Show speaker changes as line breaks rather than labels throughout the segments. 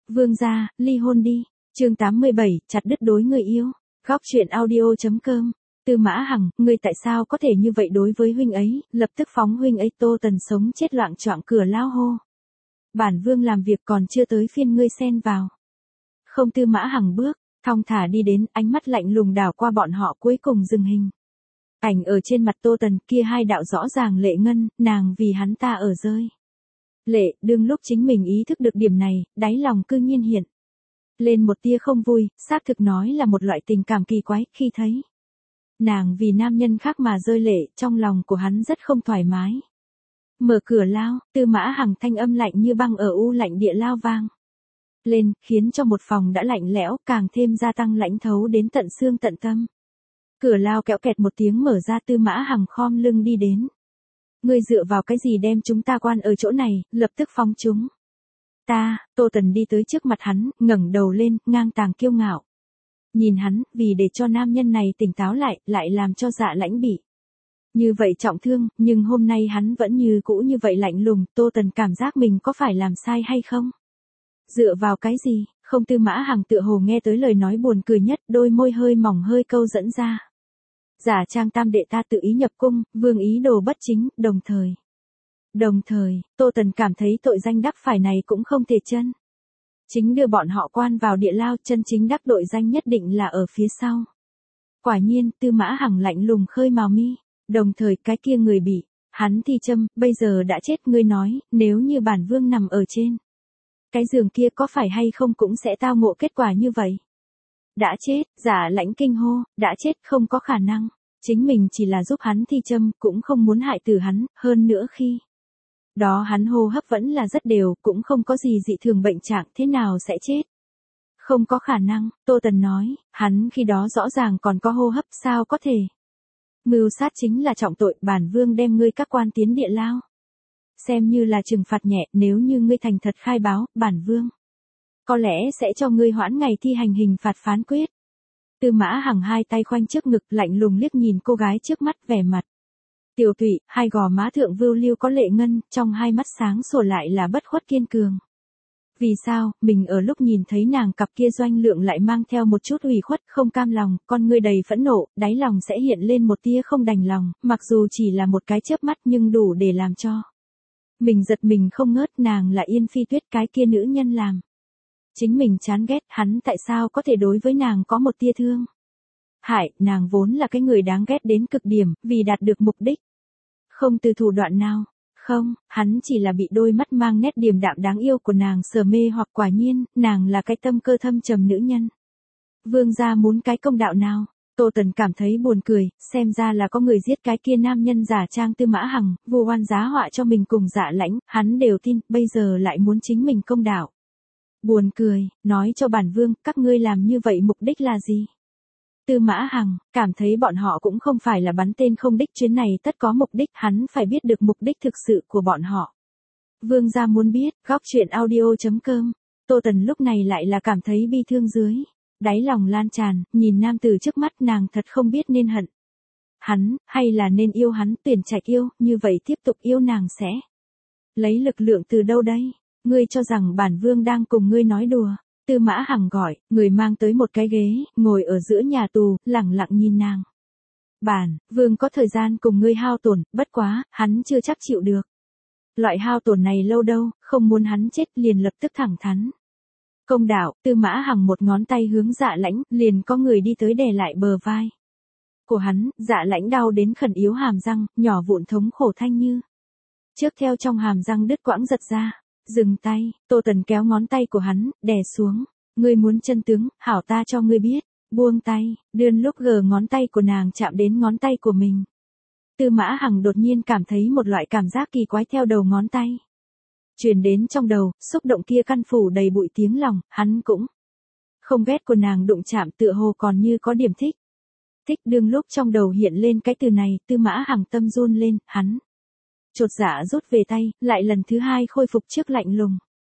Vương gia, ly hôn đi. Chương 87, chặt đứt đối người yêu. Góc truyện audio.com. Tư Mã Hằng, ngươi tại sao có thể như vậy đối với huynh ấy? Lập tức phóng huynh ấy. Tô Tần sống chết loạng choạng cửa lao hô. Bản vương làm việc còn chưa tới phiên ngươi xen vào. Không. Tư Mã Hằng bước thong thả đi đến, ánh mắt lạnh lùng đảo qua bọn họ, cuối cùng dừng hình. Ảnh ở trên mặt Tô Tần kia hai đạo rõ ràng lệ ngân, nàng vì hắn ta ở rơi lệ. Đương lúc chính mình ý thức được điểm này, đáy lòng cư nhiên hiện lên một tia không vui, xác thực nói là một loại tình cảm kỳ quái. Khi thấy nàng vì nam nhân khác mà rơi lệ, trong lòng của hắn rất không thoải mái. Mở cửa lao, Tư Mã Hằng thanh âm lạnh như băng ở u lạnh địa lao vang lên, khiến cho một phòng đã lạnh lẽo càng thêm gia tăng lãnh thấu đến tận xương tận tâm. Cửa lao kẽo kẹt một tiếng mở ra. Tư Mã Hằng khom lưng đi đến. Ngươi dựa vào cái gì đem chúng ta quan ở chỗ này? Lập tức phóng chúng ta. Tô Tần đi tới trước mặt hắn, ngẩng đầu lên, ngang tàng kiêu ngạo nhìn hắn, vì để cho nam nhân này tỉnh táo lại làm cho Dạ Lãnh bị như vậy trọng thương, nhưng hôm nay hắn vẫn như cũ như vậy lạnh lùng. Tô Tần cảm giác mình có phải làm sai hay không? Dựa vào cái gì? Không. Tư Mã Hằng tựa hồ nghe tới lời nói buồn cười nhất, đôi môi hơi mỏng hơi câu dẫn ra. Giả trang tam đệ ta tự ý nhập cung, vương ý đồ bất chính. Đồng thời, Tô Tần cảm thấy tội danh đắc phải này cũng không thể chân chính đưa bọn họ quan vào địa lao, chân chính đắc tội danh nhất định là ở phía sau. Quả nhiên, Tư Mã Hằng lạnh lùng khơi mào mi. Đồng thời, cái kia người bị hắn thi châm, bây giờ đã chết. Ngươi nói, nếu như bản vương nằm ở trên cái giường kia có phải hay không cũng sẽ tao ngộ kết quả như vậy? Đã chết. Dạ Lãnh kinh hô. Đã chết? Không có khả năng. Chính mình chỉ là giúp hắn thi châm, cũng không muốn hại tử hắn. Hơn nữa khi đó hắn hô hấp vẫn là rất đều, cũng không có gì dị thường bệnh trạng, thế nào sẽ chết? Không có khả năng. Tô Tần nói, hắn khi đó rõ ràng còn có hô hấp, sao có thể? Mưu sát chính là trọng tội, bản vương đem ngươi các quan tiến địa lao xem như là trừng phạt nhẹ. Nếu như ngươi thành thật khai báo, bản vương có lẽ sẽ cho ngươi hoãn ngày thi hành hình phạt phán quyết. Tư Mã Hằng hai tay khoanh trước ngực, lạnh lùng liếc nhìn cô gái trước mắt, vẻ mặt tiểu tụy, hai gò má thượng vưu lưu có lệ ngân, trong hai mắt sáng sủa lại là bất khuất kiên cường. Vì sao? Mình ở lúc nhìn thấy nàng cặp kia doanh lượng lại mang theo một chút ủy khuất, không cam lòng, con ngươi đầy phẫn nộ, đáy lòng sẽ hiện lên một tia không đành lòng, mặc dù chỉ là một cái chớp mắt nhưng đủ để làm cho mình giật mình không ngớt. Nàng là Yên Phi Tuyết, cái kia nữ nhân làm chính mình chán ghét, hắn tại sao có thể đối với nàng có một tia thương hại? Nàng vốn là cái người đáng ghét đến cực điểm, vì đạt được mục đích không từ thủ đoạn nào. Không, hắn chỉ là bị đôi mắt mang nét điềm đạm đáng yêu của nàng sờ mê hoặc. Quả nhiên, nàng là cái tâm cơ thâm trầm nữ nhân. Vương gia muốn cái công đạo nào? Tô Tần cảm thấy buồn cười, xem ra là có người giết cái kia nam nhân giả trang Tư Mã Hằng, vu oan giá họa cho mình cùng Dạ Lãnh, hắn đều tin, bây giờ lại muốn chính mình công đạo. Buồn cười, nói cho bản vương, các ngươi làm như vậy mục đích là gì? Tư Mã Hằng cảm thấy bọn họ cũng không phải là bắn tên không đích, chuyến này tất có mục đích, hắn phải biết được mục đích thực sự của bọn họ. Vương gia muốn biết. Góc truyện audio.com. Tô Tần lúc này lại là cảm thấy bi thương dưới đáy lòng lan tràn, nhìn nam tử trước mắt, nàng thật không biết nên hận hắn hay là nên yêu hắn. Tuyển trạch yêu, như vậy tiếp tục yêu nàng sẽ lấy lực lượng từ đâu đây? Ngươi cho rằng bản vương đang cùng ngươi nói đùa? Tư Mã Hằng gọi người mang tới một cái ghế, ngồi ở giữa nhà tù, lẳng lặng nhìn nàng. Bản vương có thời gian cùng ngươi hao tổn, bất quá, hắn chưa chắc chịu được loại hao tổn này lâu đâu, không muốn hắn chết. Liền lập tức thẳng thắn công đạo. Tư Mã Hằng một ngón tay hướng Dạ Lãnh, liền có người đi tới đè lại bờ vai của hắn. Dạ Lãnh đau đến khẩn yếu hàm răng, nhỏ vụn thống khổ thanh như trước theo trong hàm răng đứt quãng giật ra. Dừng tay. Tô Tần kéo ngón tay của hắn, đè xuống. Ngươi muốn chân tướng, hảo ta cho ngươi biết. Buông tay, đương lúc gờ ngón tay của nàng chạm đến ngón tay của mình. Tư Mã Hằng đột nhiên cảm thấy một loại cảm giác kỳ quái theo đầu ngón tay truyền đến trong đầu, xúc động kia căn phủ đầy bụi tiếng lòng, hắn cũng không ghét của nàng đụng chạm, tựa hồ còn như có điểm thích. Đương lúc trong đầu hiện lên cái từ này, Tư Mã Hằng tâm run lên, hắn chột dạ rút về tay, lại lần thứ hai khôi phục trước lạnh lùng.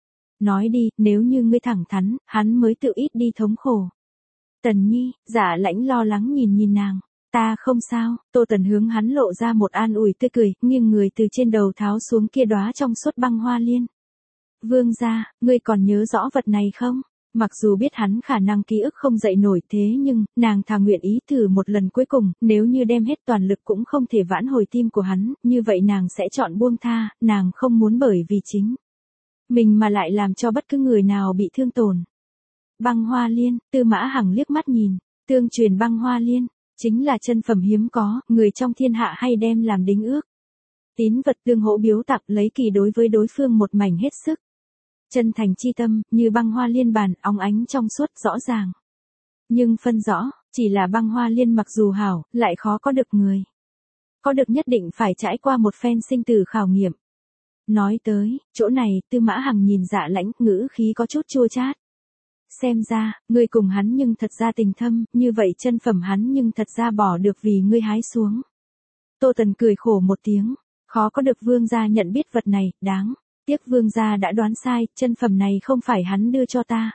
Nói đi, nếu như ngươi thẳng thắn, hắn mới tự ít đi thống khổ. Tần Nhi. Dạ Lãnh lo lắng nhìn nàng. Ta không sao. Tô Tần hướng hắn lộ ra một an ủi tươi cười, nghiêng người từ trên đầu tháo xuống kia đóa trong suốt băng hoa liên. Vương gia, ngươi còn nhớ rõ vật này không? Mặc dù biết hắn khả năng ký ức không dậy nổi thế nhưng, nàng thà nguyện ý thử một lần cuối cùng, nếu như đem hết toàn lực cũng không thể vãn hồi tim của hắn, như vậy nàng sẽ chọn buông tha, nàng không muốn bởi vì chính mình mà lại làm cho bất cứ người nào bị thương tổn. Băng hoa liên, Tư Mã Hằng liếc mắt nhìn, tương truyền băng hoa liên, chính là chân phẩm hiếm có, người trong thiên hạ hay đem làm đính ước. Tín vật tương hỗ biếu tặng lấy kỳ đối với đối phương một mảnh hết sức. Chân thành chi tâm, như băng hoa liên bàn, óng ánh trong suốt rõ ràng. Nhưng phân rõ, chỉ là băng hoa liên mặc dù hảo, lại khó có được người. Có được nhất định phải trải qua một phen sinh tử khảo nghiệm. Nói tới, chỗ này, Tư Mã Hằng nhìn Dạ Lãnh, ngữ khí có chút chua chát. Xem ra, ngươi cùng hắn nhưng thật ra tình thâm, như vậy chân phẩm hắn nhưng thật ra bỏ được vì ngươi hái xuống. Tô Tần cười khổ một tiếng, khó có được vương gia nhận biết vật này, đáng. Tiếc vương gia đã đoán sai, chân phẩm này không phải hắn đưa cho ta.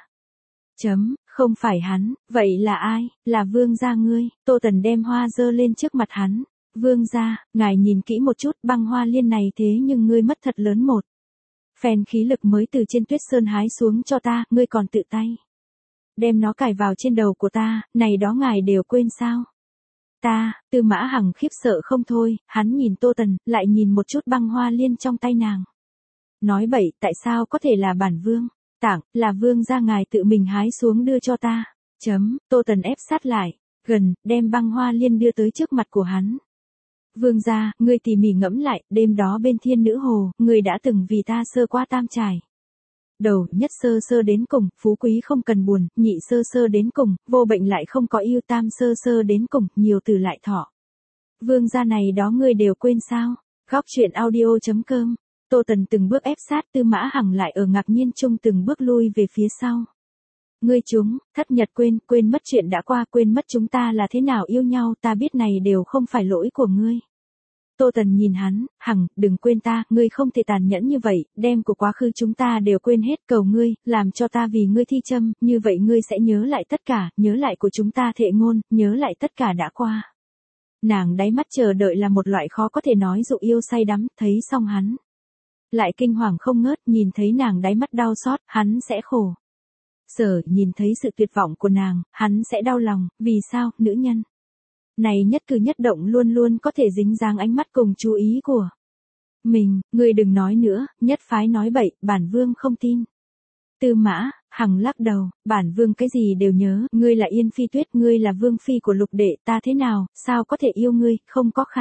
Không phải hắn, vậy là ai? Là vương gia ngươi. Tô Tần đem hoa dơ lên trước mặt hắn. Vương gia, ngài nhìn kỹ một chút, băng hoa liên này thế nhưng ngươi mất thật lớn một phen khí lực mới từ trên tuyết sơn hái xuống cho ta, ngươi còn tự tay đem nó cài vào trên đầu của ta, này đó ngài đều quên sao? Tư Mã Hằng khiếp sợ không thôi, hắn nhìn Tô Tần, lại nhìn một chút băng hoa liên trong tay nàng. Nói bậy, tại sao có thể là bản vương? Tảng, là vương gia ngài tự mình hái xuống đưa cho ta. Tô Tần ép sát lại, gần, đem băng hoa liên đưa tới trước mặt của hắn. Vương gia, ngươi tỉ mỉ ngẫm lại, đêm đó bên Thiên Nữ Hồ, ngươi đã từng vì ta sơ qua tam trải. Đầu, nhất sơ sơ đến cùng, phú quý không cần buồn, nhị sơ sơ đến cùng, vô bệnh lại không có yêu, tam sơ sơ đến cùng, nhiều từ lại thọ. Vương gia này đó ngươi đều quên sao? Góc truyện audio.com. Tô Tần từng bước ép sát, Tư Mã Hằng lại ở ngạc nhiên chung từng bước lui về phía sau. Ngươi thất nhật quên mất chuyện đã qua, quên mất chúng ta là thế nào yêu nhau, ta biết này đều không phải lỗi của ngươi. Tô Tần nhìn hắn, Hằng, đừng quên ta, ngươi không thể tàn nhẫn như vậy, đem của quá khứ chúng ta đều quên hết, cầu ngươi, làm cho ta vì ngươi thi châm, như vậy ngươi sẽ nhớ lại tất cả, nhớ lại của chúng ta thệ ngôn, nhớ lại tất cả đã qua. Nàng đáy mắt chờ đợi là một loại khó có thể nói dụ yêu say đắm, thấy xong hắn lại kinh hoàng không ngớt, nhìn thấy nàng đáy mắt đau xót, hắn sẽ khổ sở, nhìn thấy sự tuyệt vọng của nàng, hắn sẽ đau lòng, vì sao, nữ nhân này nhất cử nhất động luôn luôn có thể dính dáng ánh mắt cùng chú ý của mình, ngươi đừng nói nữa, nhất phái nói bậy, bản vương không tin. Tư Mã Hằng lắc đầu, bản vương cái gì đều nhớ, ngươi là Yên Phi Tuyết, ngươi là vương phi của Lục đệ, ta thế nào, sao có thể yêu ngươi, không có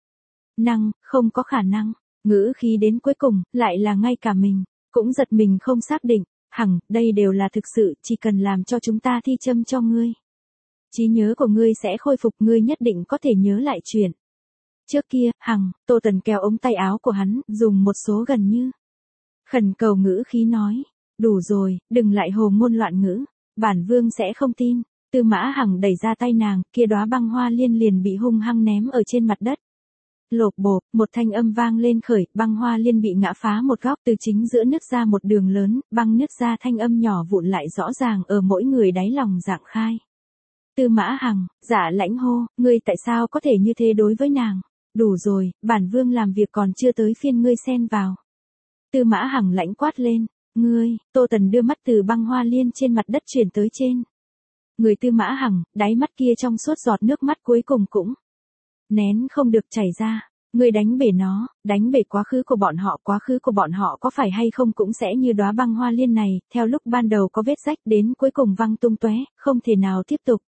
khả năng. Ngữ khí đến cuối cùng, lại là ngay cả mình cũng giật mình không xác định. Hằng, đây đều là thực sự, chỉ cần làm cho chúng ta thi châm cho ngươi, trí nhớ của ngươi sẽ khôi phục, ngươi nhất định có thể nhớ lại chuyện trước kia. Hằng, Tô Tần kéo ống tay áo của hắn, dùng một số gần như khẩn cầu ngữ khí nói, đủ rồi, đừng lại hồ ngôn loạn ngữ, bản vương sẽ không tin. Tư Mã Hằng đẩy ra tay nàng, kia đóa băng hoa liên liền bị hung hăng ném ở trên mặt đất. Lộp bộp, một thanh âm vang lên khởi, băng hoa liên bị ngã phá một góc, từ chính giữa nứt ra một đường lớn, băng nứt ra thanh âm nhỏ vụn lại rõ ràng ở mỗi người đáy lòng dạng khai. Tư Mã Hằng, Dạ Lãnh hô, ngươi tại sao có thể như thế đối với nàng? Đủ rồi, bản vương làm việc còn chưa tới phiên ngươi xen vào. Tư Mã Hằng lãnh quát lên, ngươi, Tô Tần đưa mắt từ băng hoa liên trên mặt đất chuyển tới trên người Tư Mã Hằng, đáy mắt kia trong suốt giọt nước mắt cuối cùng cũng nén không được chảy ra. Ngươi đánh bể nó, đánh bể quá khứ của bọn họ có phải hay không cũng sẽ như đóa băng hoa liên này, theo lúc ban đầu có vết rách đến cuối cùng văng tung tóe, không thể nào tiếp tục.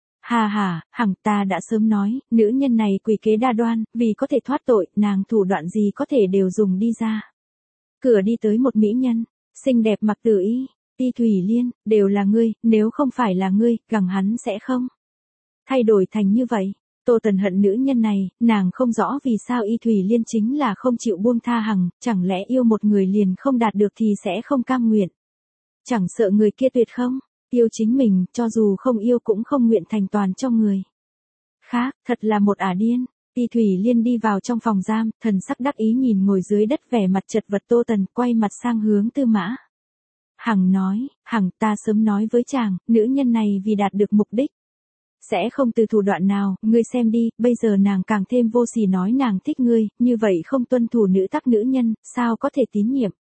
Hà, Hằng, ta đã sớm nói, nữ nhân này quỷ kế đa đoan, vì có thể thoát tội, nàng thủ đoạn gì có thể đều dùng đi ra. Cửa đi tới một mỹ nhân, xinh đẹp mặc tử y, Ti Thủy Liên, đều là ngươi, nếu không phải là ngươi, gẳng hắn sẽ không thay đổi thành như vậy. Tô Tần hận nữ nhân này, nàng không rõ vì sao Y Thủy Liên chính là không chịu buông tha Hằng, chẳng lẽ yêu một người liền không đạt được thì sẽ không cam nguyện. Chẳng sợ người kia tuyệt không yêu chính mình, cho dù không yêu cũng không nguyện thành toàn cho người khác, thật là một ả điên. Y Thủy Liên đi vào trong phòng giam, thần sắc đắc ý nhìn ngồi dưới đất vẻ mặt chật vật Tô Tần, quay mặt sang hướng Tư Mã Hằng nói, Hằng, ta sớm nói với chàng, nữ nhân này vì đạt được mục đích sẽ không từ thủ đoạn nào, ngươi xem đi, bây giờ nàng càng thêm vô sỉ nói nàng thích ngươi, như vậy không tuân thủ nữ tắc nữ nhân, sao có thể tín nhiệm.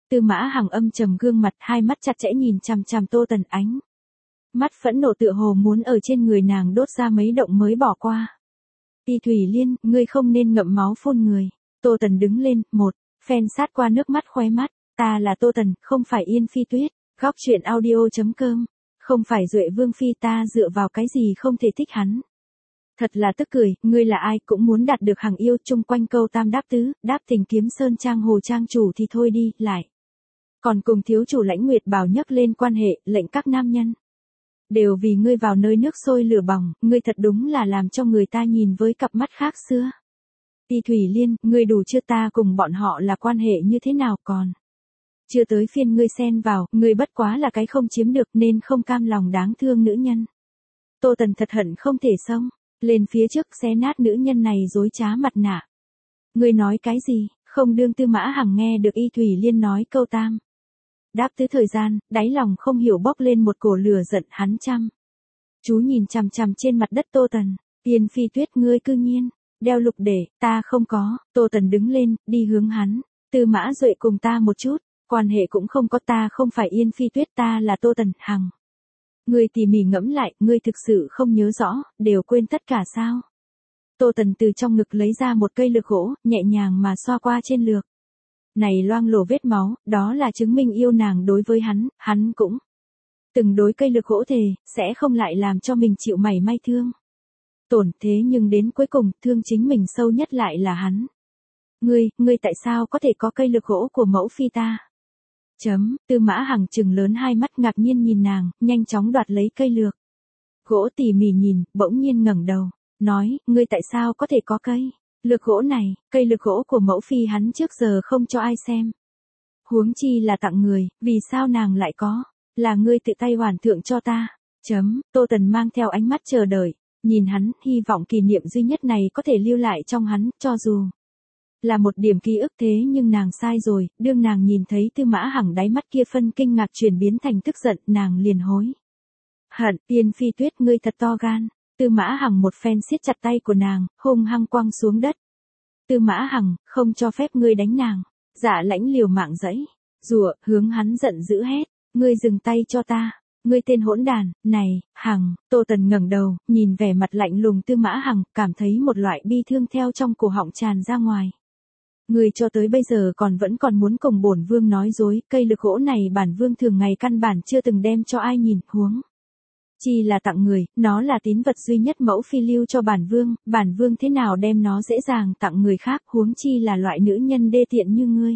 Tư Mã Hằng âm trầm gương mặt, hai mắt chặt chẽ nhìn chằm chằm Tô Tần, ánh mắt phẫn nộ tựa hồ muốn ở trên người nàng đốt ra mấy động mới bỏ qua. Y Thủy Liên, ngươi không nên ngậm máu phun người. Tô Tần đứng lên, một phen sát qua nước mắt khóe mắt, ta là Tô Tần, không phải Yên Phi Tuyết. Góc truyện audio.com, không phải Duệ Vương Phi, ta dựa vào cái gì không thể thích hắn. Thật là tức cười, ngươi là ai cũng muốn đạt được Hằng yêu, chung quanh câu tam đáp tứ, đáp tình kiếm sơn trang hồ trang chủ thì thôi đi, lại. Còn cùng thiếu chủ Lãnh Nguyệt Bảo nhấc lên quan hệ, lệnh các nam nhân. Đều vì ngươi vào nơi nước sôi lửa bỏng, ngươi thật đúng là làm cho người ta nhìn với cặp mắt khác xưa. Y Thủy Liên, ngươi đủ chưa, ta cùng bọn họ là quan hệ như thế nào còn. Chưa tới phiên ngươi xen vào, ngươi bất quá là cái không chiếm được nên không cam lòng đáng thương nữ nhân. Tô Tần thật hận không thể xông lên phía trước xé nát nữ nhân này dối trá mặt nạ. Ngươi nói cái gì, không đương Tư Mã Hằng nghe được Y Thủy Liên nói câu tam đáp tứ thời gian, đáy lòng không hiểu bốc lên một cổ lửa giận, hắn chăm chú nhìn chằm chằm trên mặt đất Tô Tần. Yên Phi Tuyết, ngươi cư nhiên đeo lục để, ta không có. Tô Tần đứng lên, đi hướng hắn. Tư Mã Duệ cùng ta một chút, quan hệ cũng không có, ta không phải Yên Phi Tuyết, ta là Tô Tần. Hằng, ngươi tỉ mỉ ngẫm lại, ngươi thực sự không nhớ rõ, đều quên tất cả sao? Tô Tần từ trong ngực lấy ra một cây lược gỗ, nhẹ nhàng mà xoa qua trên lược. Này loang lổ vết máu, đó là chứng minh yêu nàng đối với hắn cũng từng đối cây lược gỗ thề, sẽ không lại làm cho mình chịu mảy may thương tổn, thế nhưng đến cuối cùng, thương chính mình sâu nhất lại là hắn. Ngươi tại sao có thể có cây lược gỗ của mẫu phi ta? Tư Mã Hằng trừng lớn hai mắt ngạc nhiên nhìn nàng, nhanh chóng đoạt lấy cây lược gỗ tỉ mỉ nhìn, bỗng nhiên ngẩng đầu, nói, ngươi tại sao có thể có cây lược gỗ này, cây lược gỗ của mẫu phi hắn trước giờ không cho ai xem. Huống chi là tặng người, vì sao nàng lại có, là ngươi tự tay hoàn thượng cho ta. Tô Tần mang theo ánh mắt chờ đợi, nhìn hắn, hy vọng kỷ niệm duy nhất này có thể lưu lại trong hắn, cho dù là một điểm ký ức, thế nhưng nàng sai rồi, đương nàng nhìn thấy Tư Mã Hằng đáy mắt kia phân kinh ngạc chuyển biến thành tức giận, nàng liền hối hận. Yên Phi Tuyết, ngươi thật to gan. Tư Mã Hằng một phen siết chặt tay của nàng, hung hăng quăng xuống đất. Tư Mã Hằng, không cho phép ngươi đánh nàng. Dạ Lãnh liều mạng giãy giụa, hướng hắn giận dữ hét, ngươi dừng tay cho ta. Ngươi tên hỗn đàn, này, Hằng. Tô Tần ngẩng đầu, nhìn vẻ mặt lạnh lùng Tư Mã Hằng, cảm thấy một loại bi thương theo trong cổ họng tràn ra ngoài. Ngươi cho tới bây giờ vẫn còn muốn cùng bổn vương nói dối, cây lược gỗ này bản vương thường ngày căn bản chưa từng đem cho ai nhìn, huống chi là tặng người, nó là tín vật duy nhất mẫu phi lưu cho bản vương thế nào đem nó dễ dàng tặng người khác, huống chi là loại nữ nhân đê tiện như ngươi.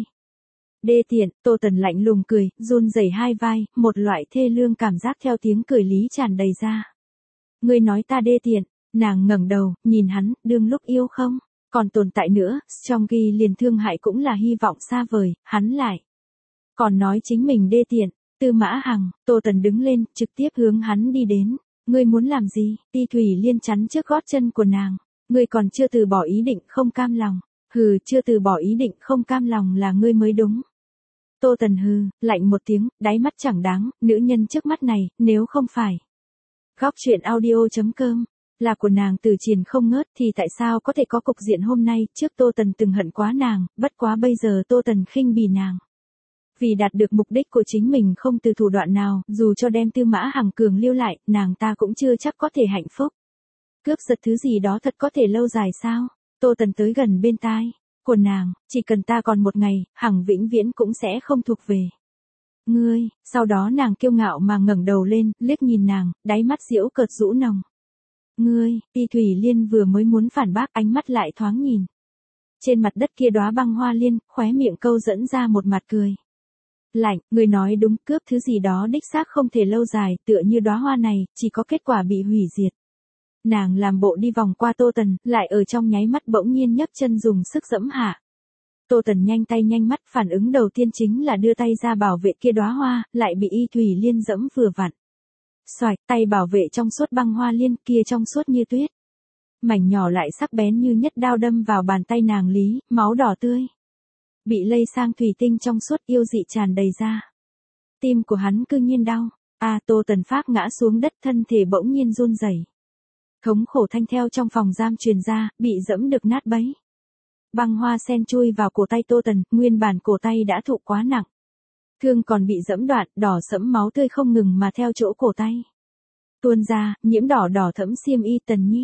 Đê tiện, Tô Tần lạnh lùng cười, run rẩy hai vai, một loại thê lương cảm giác theo tiếng cười lý tràn đầy ra. Ngươi nói ta đê tiện, nàng ngẩng đầu, nhìn hắn, đương lúc yêu không còn tồn tại nữa, trong ghi liền thương hại cũng là hy vọng xa vời, hắn lại còn nói chính mình đê tiện. Tư Mã Hằng, Tô Tần đứng lên, trực tiếp hướng hắn đi đến. Ngươi muốn làm gì? Y Thủy Liên chắn trước gót chân của nàng. Ngươi còn chưa từ bỏ ý định, không cam lòng. Hừ, chưa từ bỏ ý định, không cam lòng là ngươi mới đúng. Tô Tần hừ, lạnh một tiếng, đáy mắt chẳng đáng, nữ nhân trước mắt này, nếu không phải. Góc truyện audio.com, là của nàng từ triền không ngớt thì tại sao có thể có cục diện hôm nay, trước Tô Tần từng hận quá nàng, bất quá bây giờ Tô Tần khinh bỉ nàng. Vì đạt được mục đích của chính mình không từ thủ đoạn nào, dù cho đem Tư Mã Hằng cường lưu lại, nàng ta cũng chưa chắc có thể hạnh phúc. Cướp giật thứ gì đó thật có thể lâu dài sao? Tô Tần tới gần bên tai của nàng, chỉ cần ta còn một ngày, Hằng vĩnh viễn cũng sẽ không thuộc về ngươi. Sau đó nàng kiêu ngạo mà ngẩng đầu lên, liếc nhìn nàng, đáy mắt giễu cợt rũ nồng. Ngươi, Y Thủy Liên vừa mới muốn phản bác, ánh mắt lại thoáng nhìn trên mặt đất kia đóa băng hoa liên, khóe miệng câu dẫn ra một mặt cười lạnh. Người nói đúng, cướp thứ gì đó đích xác không thể lâu dài, tựa như đóa hoa này, chỉ có kết quả bị hủy diệt. Nàng làm bộ đi vòng qua Tô Tần, lại ở trong nháy mắt bỗng nhiên nhấc chân dùng sức giẫm hạ. Tô Tần nhanh tay nhanh mắt, phản ứng đầu tiên chính là đưa tay ra bảo vệ kia đóa hoa, lại bị Y Thủy Liên giẫm vừa vặn. Xoạch, tay bảo vệ trong suốt băng hoa liên, kia trong suốt như tuyết. Mảnh nhỏ lại sắc bén như nhất đao đâm vào bàn tay nàng lý, máu đỏ tươi bị lây sang thủy tinh trong suốt, yêu dị tràn đầy ra. Tim của hắn cư nhiên đau. Tô Tần Pháp ngã xuống đất, thân thể bỗng nhiên run rẩy. Thống khổ thanh theo trong phòng giam truyền ra, bị dẫm được nát bấy. Băng hoa sen chui vào cổ tay Tô Tần, nguyên bản cổ tay đã thụ quá nặng. Thương còn bị giẫm đoạn, đỏ sẫm máu tươi không ngừng mà theo chỗ cổ tay tuôn ra, nhiễm đỏ đỏ thẫm xiêm y Tần Nhi.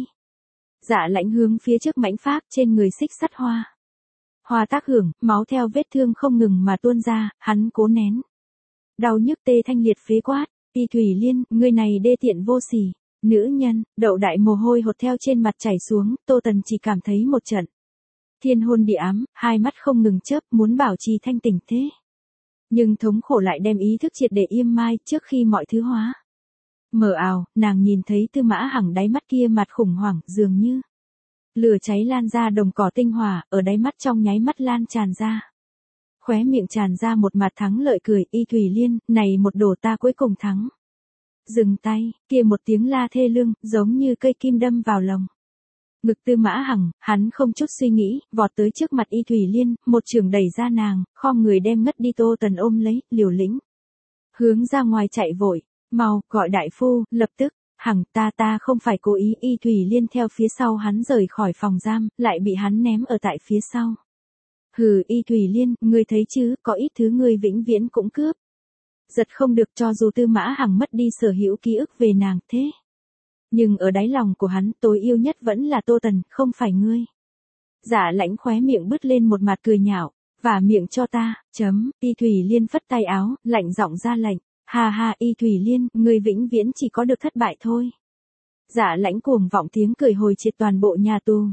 Dạ Lãnh hướng phía trước mãnh phác, trên người xích sắt hoa. Hoa tác hưởng, máu theo vết thương không ngừng mà tuôn ra, hắn cố nén. Đau nhức tê thanh liệt phế quát, Y Thủy Liên, ngươi này đê tiện vô sỉ, nữ nhân, đậu đại mồ hôi hột theo trên mặt chảy xuống, Tô Tần chỉ cảm thấy một trận thiên hôn địa ám, hai mắt không ngừng chớp, muốn bảo trì thanh tỉnh thế. Nhưng thống khổ lại đem ý thức triệt để yêm mai trước khi mọi thứ hóa. Mờ ảo, nàng nhìn thấy Tư Mã Hằng đáy mắt kia mặt khủng hoảng, dường như lửa cháy lan ra đồng cỏ tinh hỏa, ở đáy mắt trong nháy mắt lan tràn ra. Khóe miệng tràn ra một mặt thắng lợi cười, Y Thủy Liên, này một đổ ta cuối cùng thắng. Dừng tay, kia một tiếng la thê lương, giống như cây kim đâm vào lòng. Ngực Tư Mã Hằng, hắn không chút suy nghĩ, vọt tới trước mặt Y Thủy Liên, một trường đẩy ra nàng, khom người đem ngất đi Tô Tần ôm lấy, liều lĩnh. Hướng ra ngoài chạy vội, mau, gọi đại phu, lập tức. Hằng, ta không phải cố ý. Y Thủy Liên theo phía sau hắn rời khỏi phòng giam, lại bị hắn ném ở tại phía sau. Hừ, Y Thủy Liên, ngươi thấy chứ, có ít thứ ngươi vĩnh viễn cũng cướp. Giật không được, cho dù Tư Mã Hằng mất đi sở hữu ký ức về nàng, thế. Nhưng ở đáy lòng của hắn, tối yêu nhất vẫn là Tô Tần, không phải ngươi. Dạ Lãnh khóe miệng bứt lên một mặt cười nhạo, vả miệng cho ta, Y Thủy Liên phất tay áo, lạnh giọng ra lệnh. Ha ha, Y Thủy Liên, ngươi vĩnh viễn chỉ có được thất bại thôi. Dạ Lãnh cuồng vọng tiếng cười hồi triệt toàn bộ nhà tù.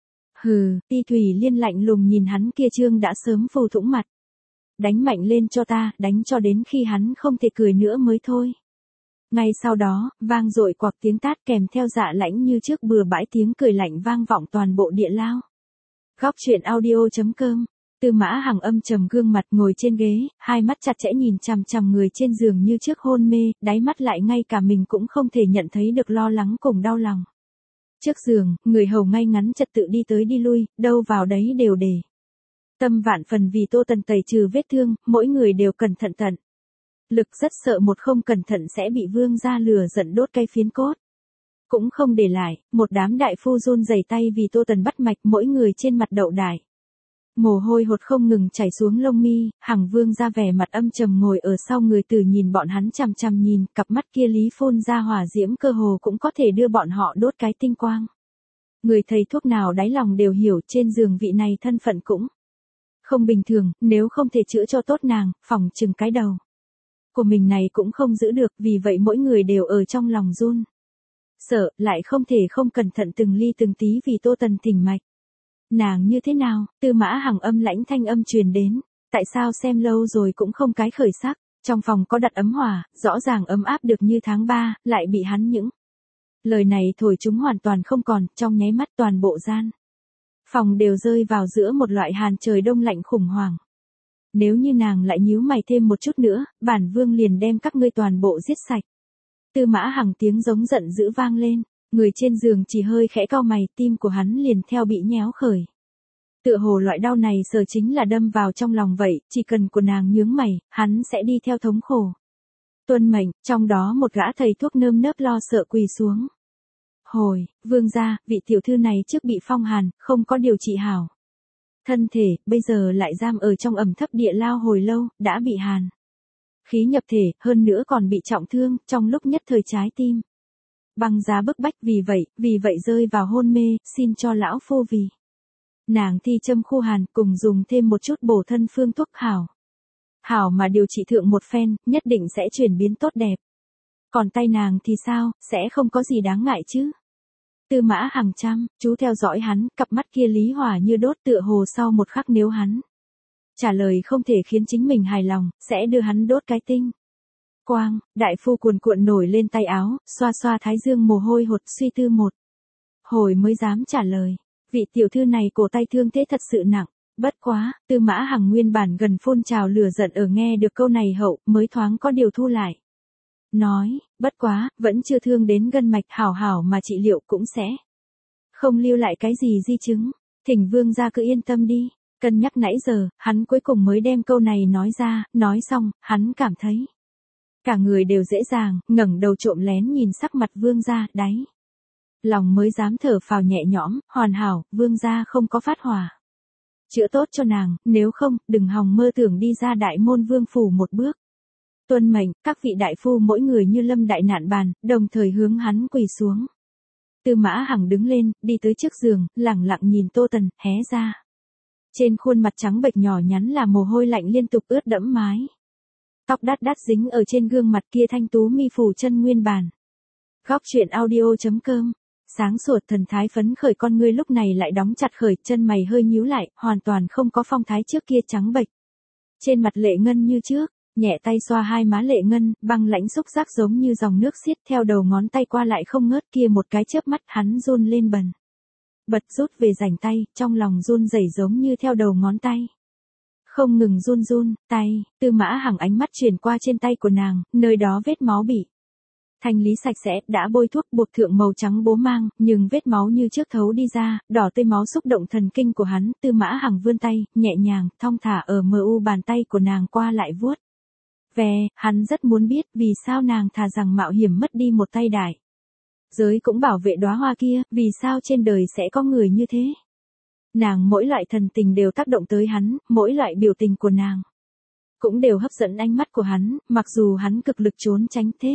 Hừ, Y Thủy Liên lạnh lùng nhìn hắn kia trương đã sớm phù thủng mặt. Đánh mạnh lên cho ta, đánh cho đến khi hắn không thể cười nữa mới thôi. Ngay sau đó, vang dội quặc tiếng tát kèm theo Dạ Lãnh như trước bừa bãi tiếng cười lạnh vang vọng toàn bộ địa lao. Góc truyện audio.com. Tư Mã Hằng âm trầm gương mặt ngồi trên ghế, hai mắt chặt chẽ nhìn chằm chằm người trên giường như trước hôn mê, đáy mắt lại ngay cả mình cũng không thể nhận thấy được lo lắng cùng đau lòng. Trước giường, người hầu ngay ngắn trật tự đi tới đi lui, đâu vào đấy đều để. Tâm vạn phần vì Tô Tần tẩy trừ vết thương, mỗi người đều cẩn thận tận. Lực rất sợ một không cẩn thận sẽ bị vương gia lửa giận đốt cây phiến cốt. Cũng không để lại, một đám đại phu run rẩy tay vì Tô Tần bắt mạch, mỗi người trên mặt đậu đại. Mồ hôi hột không ngừng chảy xuống lông mi, Hằng vương ra vẻ mặt âm trầm ngồi ở sau người Tử nhìn bọn hắn chằm chằm nhìn, cặp mắt kia lý phun ra hỏa diễm cơ hồ cũng có thể đưa bọn họ đốt cái tinh quang. Người thầy thuốc nào đáy lòng đều hiểu trên giường vị này thân phận cũng không bình thường, nếu không thể chữa cho tốt nàng, phỏng chừng cái đầu của mình này cũng không giữ được, vì vậy mỗi người đều ở trong lòng run. Sợ, lại không thể không cẩn thận từng ly từng tí vì Tô Tần thỉnh mạch. Nàng như thế nào? Tư Mã Hằng âm lãnh thanh âm truyền đến. Tại sao xem lâu rồi cũng không cái khởi sắc? Trong phòng có đặt ấm hỏa, rõ ràng ấm áp được như tháng 3, lại bị hắn những lời này thổi chúng hoàn toàn không còn, trong nháy mắt toàn bộ gian phòng đều rơi vào giữa một loại hàn trời đông lạnh khủng hoảng. Nếu như nàng lại nhíu mày thêm một chút nữa, bản vương liền đem các ngươi toàn bộ giết sạch. Tư Mã Hằng tiếng giống giận dữ vang lên. Người trên giường chỉ hơi khẽ cau mày, tim của hắn liền theo bị nhéo khởi. Tựa hồ loại đau này giờ chính là đâm vào trong lòng vậy, chỉ cần của nàng nhướng mày, hắn sẽ đi theo thống khổ. Tuân mệnh, trong đó một gã thầy thuốc nơm nớp lo sợ quỳ xuống. Hồi, vương gia, vị tiểu thư này trước bị phong hàn, không có điều trị hảo. Thân thể, bây giờ lại giam ở trong ẩm thấp địa lao hồi lâu, đã bị hàn khí nhập thể, hơn nữa còn bị trọng thương, trong lúc nhất thời trái tim băng giá bức bách, vì vậy rơi vào hôn mê, xin cho lão phu vì nàng thi châm khu hàn, cùng dùng thêm một chút bổ thân phương thuốc hảo mà điều trị thượng một phen, nhất định sẽ chuyển biến tốt đẹp. Còn tay nàng thì sao, sẽ không có gì đáng ngại chứ? Tư Mã Hằng chú theo dõi hắn, cặp mắt kia lý hỏa như đốt, tựa hồ sau một khắc nếu hắn trả lời không thể khiến chính mình hài lòng, sẽ đưa hắn đốt cái tinh quang. Đại phu cuồn cuộn nổi lên tay áo, xoa xoa thái dương mồ hôi hột, suy tư một hồi mới dám trả lời. Vị tiểu thư này cổ tay thương thế thật sự nặng. Bất quá, Tư Mã Hằng nguyên bản gần phun trào lửa giận ở nghe được câu này hậu, mới thoáng có điều thu lại. Nói, bất quá, vẫn chưa thương đến gân mạch, hảo mà trị liệu cũng sẽ không lưu lại cái gì di chứng. Thỉnh vương gia cứ yên tâm đi. Cân nhắc nãy giờ, hắn cuối cùng mới đem câu này nói ra, nói xong, hắn cảm thấy cả người đều dễ dàng, ngẩng đầu trộm lén nhìn sắc mặt vương gia, đáy lòng mới dám thở phào nhẹ nhõm, hoàn hảo, vương gia không có phát hỏa. chữa tốt cho nàng, nếu không, đừng hòng mơ tưởng đi ra đại môn vương phủ một bước. Tuân mệnh, các vị đại phu mỗi người như lâm đại nạn bàn, đồng thời hướng hắn quỳ xuống. Tư Mã Hằng đứng lên, đi tới trước giường, lẳng lặng nhìn Tô Tần, hé ra. Trên khuôn mặt trắng bệch nhỏ nhắn là mồ hôi lạnh liên tục ướt đẫm mái. Tóc đắt đắt dính ở trên gương mặt kia thanh tú mi phủ chân nguyên bản. Góc truyện audio.com. Sáng sủa thần thái phấn khởi con ngươi lúc này lại đóng chặt khởi, chân mày hơi nhíu lại, hoàn toàn không có phong thái trước kia trắng bệch. Trên mặt lệ ngân như trước, nhẹ tay xoa hai má lệ ngân, băng lãnh xúc giác giống như dòng nước xiết theo đầu ngón tay qua lại không ngớt, kia một cái chớp mắt hắn run lên bần. Bật rút về rảnh tay, trong lòng run rẩy giống như theo đầu ngón tay. Không ngừng run tay, Tư Mã Hằng ánh mắt chuyển qua trên tay của nàng, nơi đó vết máu bị thanh lý sạch sẽ, đã bôi thuốc buộc thượng màu trắng bố mang, nhưng vết máu như trước thấu đi ra, đỏ tươi máu xúc động thần kinh của hắn. Tư Mã Hằng vươn tay, nhẹ nhàng, thong thả ở mu bàn tay của nàng qua lại vuốt về, hắn rất muốn biết vì sao nàng thà rằng mạo hiểm mất đi một tay đại giới cũng bảo vệ đóa hoa kia, vì sao trên đời sẽ có người như thế. Nàng mỗi loại thần tình đều tác động tới hắn, mỗi loại biểu tình của nàng cũng đều hấp dẫn ánh mắt của hắn, mặc dù hắn cực lực trốn tránh thế.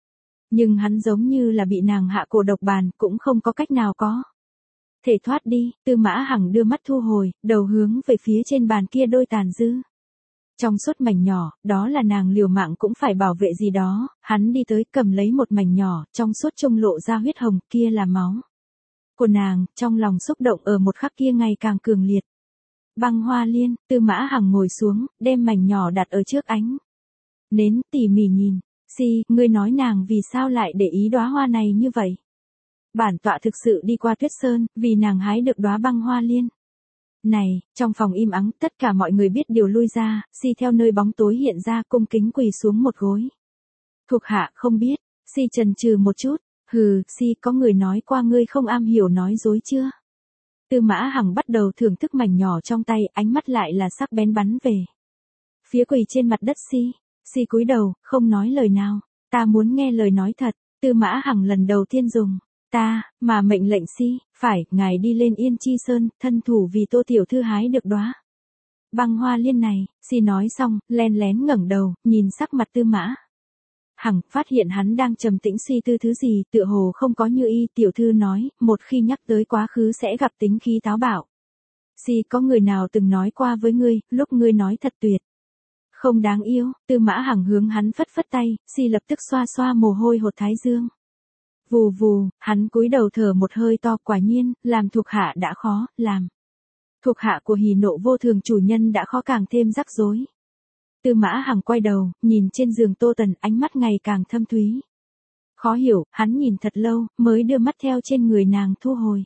Nhưng hắn giống như là bị nàng hạ cổ độc bàn, cũng không có cách nào có thể thoát đi. Tư Mã Hằng đưa mắt thu hồi, đầu hướng về phía trên bàn kia đôi tàn dư. Trong suốt mảnh nhỏ, đó là nàng liều mạng cũng phải bảo vệ gì đó, hắn đi tới cầm lấy một mảnh nhỏ, trong suốt trông lộ ra huyết hồng, kia là máu của nàng, trong lòng xúc động ở một khắc kia ngày càng cường liệt. Băng hoa liên, Tư Mã Hằng ngồi xuống, đem mảnh nhỏ đặt ở trước ánh nến, tỉ mỉ nhìn. Ngươi nói nàng vì sao lại để ý đóa hoa này như vậy? Bản tọa thực sự đi qua Tuyết Sơn, vì nàng hái được đóa băng hoa liên này. Trong phòng im ắng, tất cả mọi người biết điều lui ra, theo nơi bóng tối hiện ra cung kính quỳ xuống một gối. Thuộc hạ không biết. Chần chừ một chút, hừ, có người nói qua ngươi không am hiểu nói dối chưa? Tư Mã Hằng bắt đầu thưởng thức mảnh nhỏ trong tay, ánh mắt lại là sắc bén bắn về phía quỳ trên mặt đất cúi đầu, không nói lời nào. Ta muốn nghe lời nói thật. Tư Mã Hằng lần đầu tiên dùng ta mà mệnh lệnh phải, ngài đi lên Yên Chi Sơn, thân thủ vì Tô tiểu thư hái được đóa băng hoa liên này. Nói xong, len lén ngẩng đầu, nhìn sắc mặt Tư Mã Hằng, phát hiện hắn đang trầm tĩnh suy tư thứ gì, tựa hồ không có như y. Tiểu thư nói, một khi nhắc tới quá khứ sẽ gặp tính khí táo bạo. Có người nào từng nói qua với ngươi, lúc ngươi nói thật tuyệt không đáng yêu? Tư Mã Hằng hướng hắn phất phất tay, lập tức xoa xoa mồ hôi hột thái dương. Vù vù, hắn cúi đầu thở một hơi to, quả nhiên, làm thuộc hạ đã khó, làm thuộc hạ của hỉ nộ vô thường chủ nhân đã khó càng thêm rắc rối. Tư Mã Hằng quay đầu, nhìn trên giường Tô Tần, ánh mắt ngày càng thâm thúy. Khó hiểu, hắn nhìn thật lâu, mới đưa mắt theo trên người nàng thu hồi.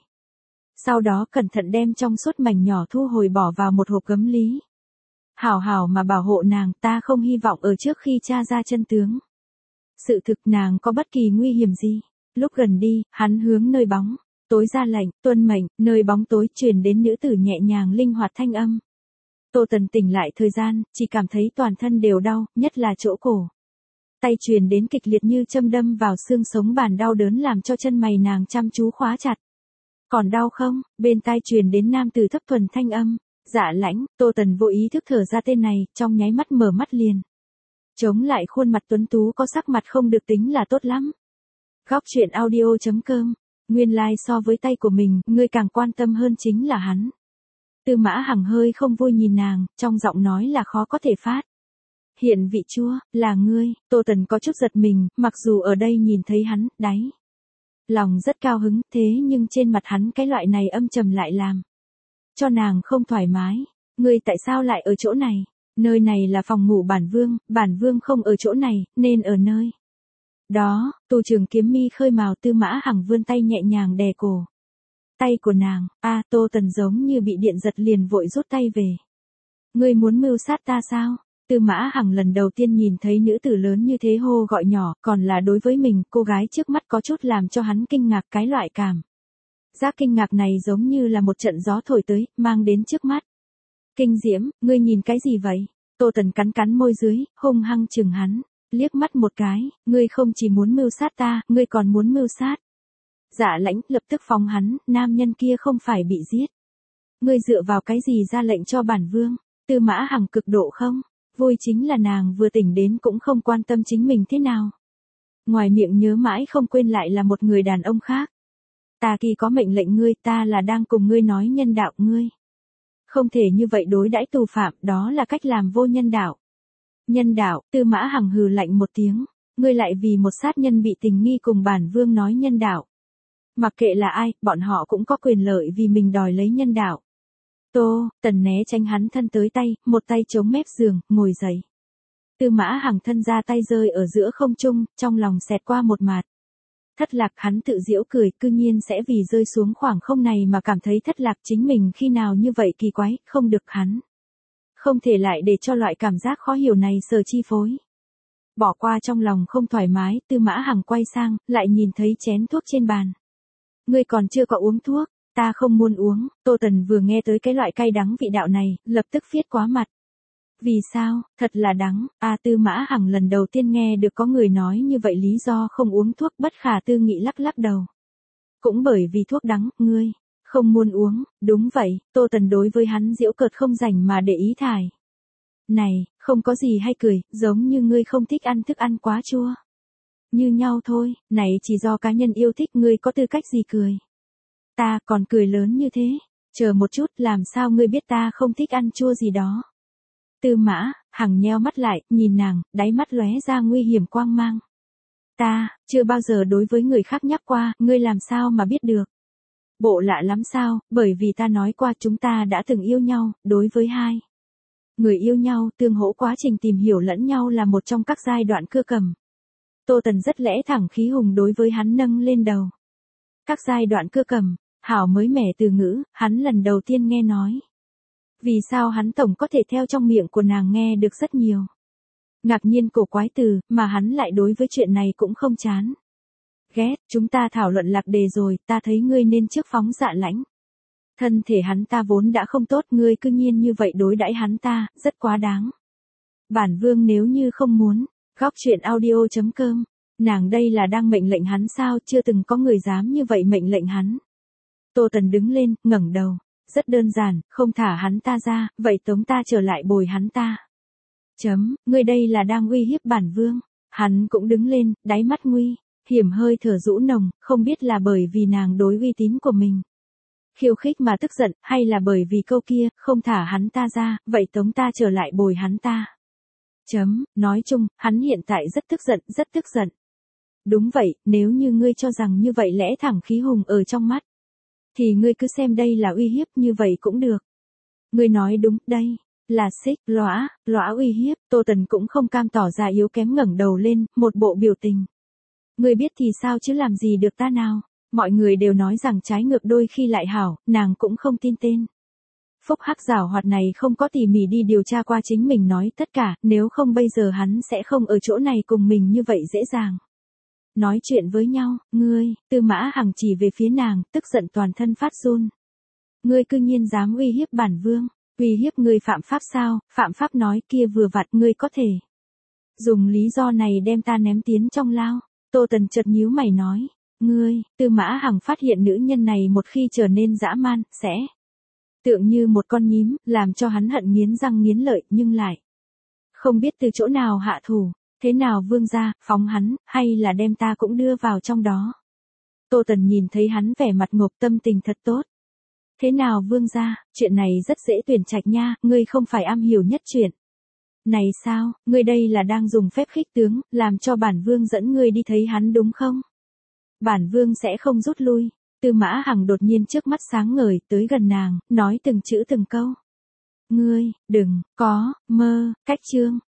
Sau đó cẩn thận đem trong suốt mảnh nhỏ thu hồi bỏ vào một hộp gấm lý. Hảo hảo mà bảo hộ nàng, ta không hy vọng ở trước khi tra ra chân tướng sự thực nàng có bất kỳ nguy hiểm gì. Lúc gần đi, hắn hướng nơi bóng tối ra lệnh, tuân mệnh. Nơi bóng tối truyền đến nữ tử nhẹ nhàng linh hoạt thanh âm. Tô Tần tỉnh lại thời gian, chỉ cảm thấy toàn thân đều đau, nhất là chỗ cổ. Tay truyền đến kịch liệt như châm đâm vào xương sống, bản đau đớn làm cho chân mày nàng chăm chú khóa chặt. Còn đau không? Bên tai truyền đến nam tử thấp thuần thanh âm. Dạ Lãnh. Tô Tần vô ý thức thở ra tên này, trong nháy mắt mở mắt liền. Chống lại khuôn mặt tuấn tú có sắc mặt không được tính là tốt lắm. Góc truyện audio.com. Nguyên lai so với tay của mình, ngươi càng quan tâm hơn chính là hắn. Tư Mã Hằng hơi không vui nhìn nàng, trong giọng nói là khó có thể phát hiện vị chua, là ngươi. Tô Tần có chút giật mình, mặc dù ở đây nhìn thấy hắn, đáy lòng rất cao hứng, thế nhưng trên mặt hắn cái loại này âm trầm lại làm cho nàng không thoải mái. Ngươi tại sao lại ở chỗ này? Nơi này là phòng ngủ bản vương không ở chỗ này, nên ở nơi đó. Tù trưởng kiếm mi khơi mào. Tư Mã Hằng vươn tay nhẹ nhàng đè cổ tay của nàng. Tô Tần giống như bị điện giật liền vội rút tay về. Ngươi muốn mưu sát ta sao? Tư Mã Hằng lần đầu tiên nhìn thấy nữ tử lớn như thế hô gọi nhỏ, còn là đối với mình. Cô gái trước mắt có chút làm cho hắn kinh ngạc, cái loại cảm giác kinh ngạc này giống như là một trận gió thổi tới, mang đến trước mắt kinh diễm. Ngươi nhìn cái gì vậy? Tô Tần cắn cắn môi dưới, hung hăng chừng hắn liếc mắt một cái. Ngươi không chỉ muốn mưu sát ta, ngươi còn muốn mưu sát Dạ Lãnh. Lập tức phóng hắn, nam nhân kia không phải bị giết Ngươi dựa vào cái gì ra lệnh cho bản vương? Tư Mã Hằng cực độ không vui chính là nàng vừa tỉnh đến cũng không quan tâm chính mình thế nào. Ngoài miệng nhớ mãi không quên lại là một người đàn ông khác. Ta kỳ có mệnh lệnh ngươi, ta là đang cùng ngươi nói nhân đạo ngươi. Không thể như vậy đối đãi tù phạm, đó là cách làm vô nhân đạo. Nhân đạo, Tư Mã Hằng hừ lạnh một tiếng, ngươi lại vì một sát nhân bị tình nghi cùng bản vương nói nhân đạo. Mặc kệ là ai, bọn họ cũng có quyền lợi vì mình đòi lấy nhân đạo. Tô, Tần né tránh hắn thân tới tay, một tay chống mép giường, ngồi dậy. Tư Mã Hằng thân ra tay rơi ở giữa không trung, trong lòng xẹt qua một mạt. Thất lạc, hắn tự giễu cười, cư nhiên sẽ vì rơi xuống khoảng không này mà cảm thấy thất lạc, chính mình khi nào như vậy kỳ quái, không được hắn. Không thể lại để cho loại cảm giác khó hiểu này sờ chi phối. Bỏ qua trong lòng không thoải mái, Tư Mã Hằng quay sang, lại nhìn thấy chén thuốc trên bàn. Ngươi còn chưa có uống thuốc, ta không muốn uống. Tô Tần vừa nghe tới cái loại cay đắng vị đạo này, lập tức phiết quá mặt. Vì sao, thật là đắng, Tư Mã Hằng lần đầu tiên nghe được có người nói như vậy, lý do không uống thuốc, bất khả tư nghị lắc lắc đầu. Cũng bởi vì thuốc đắng, ngươi không muốn uống, đúng vậy. Tô Tần đối với hắn giễu cợt không rảnh mà để ý thải. Này, không có gì hay cười, giống như ngươi không thích ăn thức ăn quá chua. Như nhau thôi, này chỉ do cá nhân yêu thích, ngươi có tư cách gì cười. Ta còn cười lớn như thế, chờ một chút, làm sao ngươi biết ta không thích ăn chua gì đó. Tư Mã Hằng nheo mắt lại, nhìn nàng, đáy mắt lóe ra nguy hiểm quang mang. Ta chưa bao giờ đối với người khác nhắc qua, ngươi làm sao mà biết được? Bộ lạ lắm sao, bởi vì ta nói qua chúng ta đã từng yêu nhau, đối với hai người yêu nhau, tương hỗ quá trình tìm hiểu lẫn nhau là một trong các giai đoạn cưa cầm. Tô Tần rất lẽ thẳng khí hùng đối với hắn nâng lên đầu. Các giai đoạn cưa cầm, hảo mới mẻ từ ngữ, hắn lần đầu tiên nghe nói. Vì sao hắn tổng có thể theo trong miệng của nàng nghe được rất nhiều. Ngạc nhiên cổ quái từ, mà hắn lại đối với chuyện này cũng không chán. Ghét, chúng ta thảo luận lạc đề rồi, ta thấy ngươi nên trước phóng dạ lãnh. Thân thể hắn ta vốn đã không tốt, ngươi cư nhiên như vậy đối đãi hắn ta, rất quá đáng. Bản vương nếu như không muốn, góc truyện audio.com, nàng đây là đang mệnh lệnh hắn sao, chưa từng có người dám như vậy mệnh lệnh hắn. Tô Tần đứng lên, ngẩng đầu. Rất đơn giản, không thả hắn ta ra, vậy tống ta trở lại bồi hắn ta. Ngươi đây là đang uy hiếp bản vương. Hắn cũng đứng lên, đáy mắt nguy hiểm hơi thở rũ nồng, không biết là bởi vì nàng đối uy tín của mình khiêu khích mà tức giận, hay là bởi vì câu kia, không thả hắn ta ra, vậy tống ta trở lại bồi hắn ta. Nói chung, hắn hiện tại rất tức giận. Đúng vậy, nếu như ngươi cho rằng như vậy lẽ thẳng khí hùng ở trong mắt, thì ngươi cứ xem đây là uy hiếp, như vậy cũng được. Ngươi nói đúng, đây là xích, lõa uy hiếp. Tô Tần cũng không cam tỏ ra yếu kém, ngẩng đầu lên, một bộ biểu tình. Ngươi biết thì sao chứ làm gì được ta nào. Mọi người đều nói rằng trái ngược đôi khi lại hảo, nàng cũng không tin tên. Phúc hắc giảo hoạt này không có tỉ mỉ đi điều tra qua chính mình nói tất cả, nếu không bây giờ hắn sẽ không ở chỗ này cùng mình như vậy dễ dàng. Nói chuyện với nhau, ngươi, Tư Mã Hằng chỉ về phía nàng, tức giận toàn thân phát run. Ngươi cư nhiên dám uy hiếp bản vương, uy hiếp ngươi phạm pháp sao? Phạm pháp nói kia vừa vặn, ngươi có thể dùng lý do này đem ta ném tiến trong lao. Tô Tần chợt nhíu mày nói, ngươi, Tư Mã Hằng phát hiện nữ nhân này một khi trở nên dã man, sẽ tượng như một con nhím, làm cho hắn hận nghiến răng nghiến lợi, nhưng lại không biết từ chỗ nào hạ thủ. Thế nào vương gia, phóng hắn, hay là đem ta cũng đưa vào trong đó? Tô Tần nhìn thấy hắn vẻ mặt ngộp, tâm tình thật tốt. Thế nào vương gia, chuyện này rất dễ tuyển trạch nha, ngươi không phải am hiểu nhất chuyện này sao? Ngươi đây là đang dùng phép khích tướng, làm cho bản vương dẫn ngươi đi thấy hắn đúng không? Bản vương sẽ không rút lui. Tư Mã Hằng đột nhiên trước mắt sáng ngời, tới gần nàng, nói từng chữ từng câu. Ngươi, đừng có mơ cách chương.